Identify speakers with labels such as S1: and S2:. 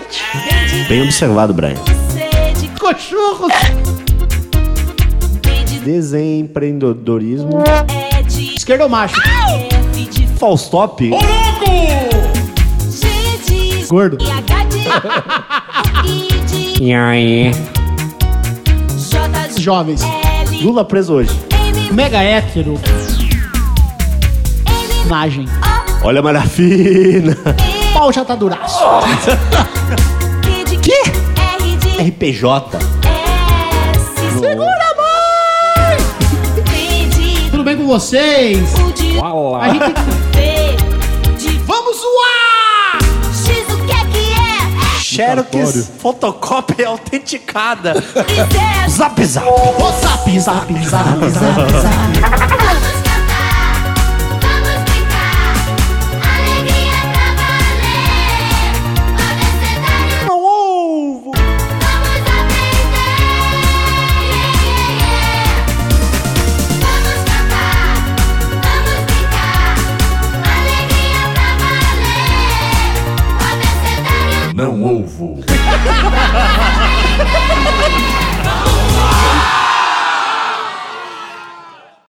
S1: Exatamente. Bem observado, Brian.
S2: Cachorros.
S1: Desempreendedorismo.
S2: Esquerdomacho.
S1: False top.
S2: Gordo.
S1: E aí?
S2: Jovens.
S1: Lula preso hoje.
S2: Mega hétero. Nagem.
S1: Olha a malha fina.
S2: Pau já tá duraço.
S1: Que? RPJ.
S2: Segura, mãe! Tudo bem com vocês?
S1: Uala.
S2: A gente... Vamos zoar!
S1: Xerox fotocópia autenticada. Zap zap.
S2: Ô, zap, zap, zap, zap, zap.
S1: Não ovo.
S3: Não ovo.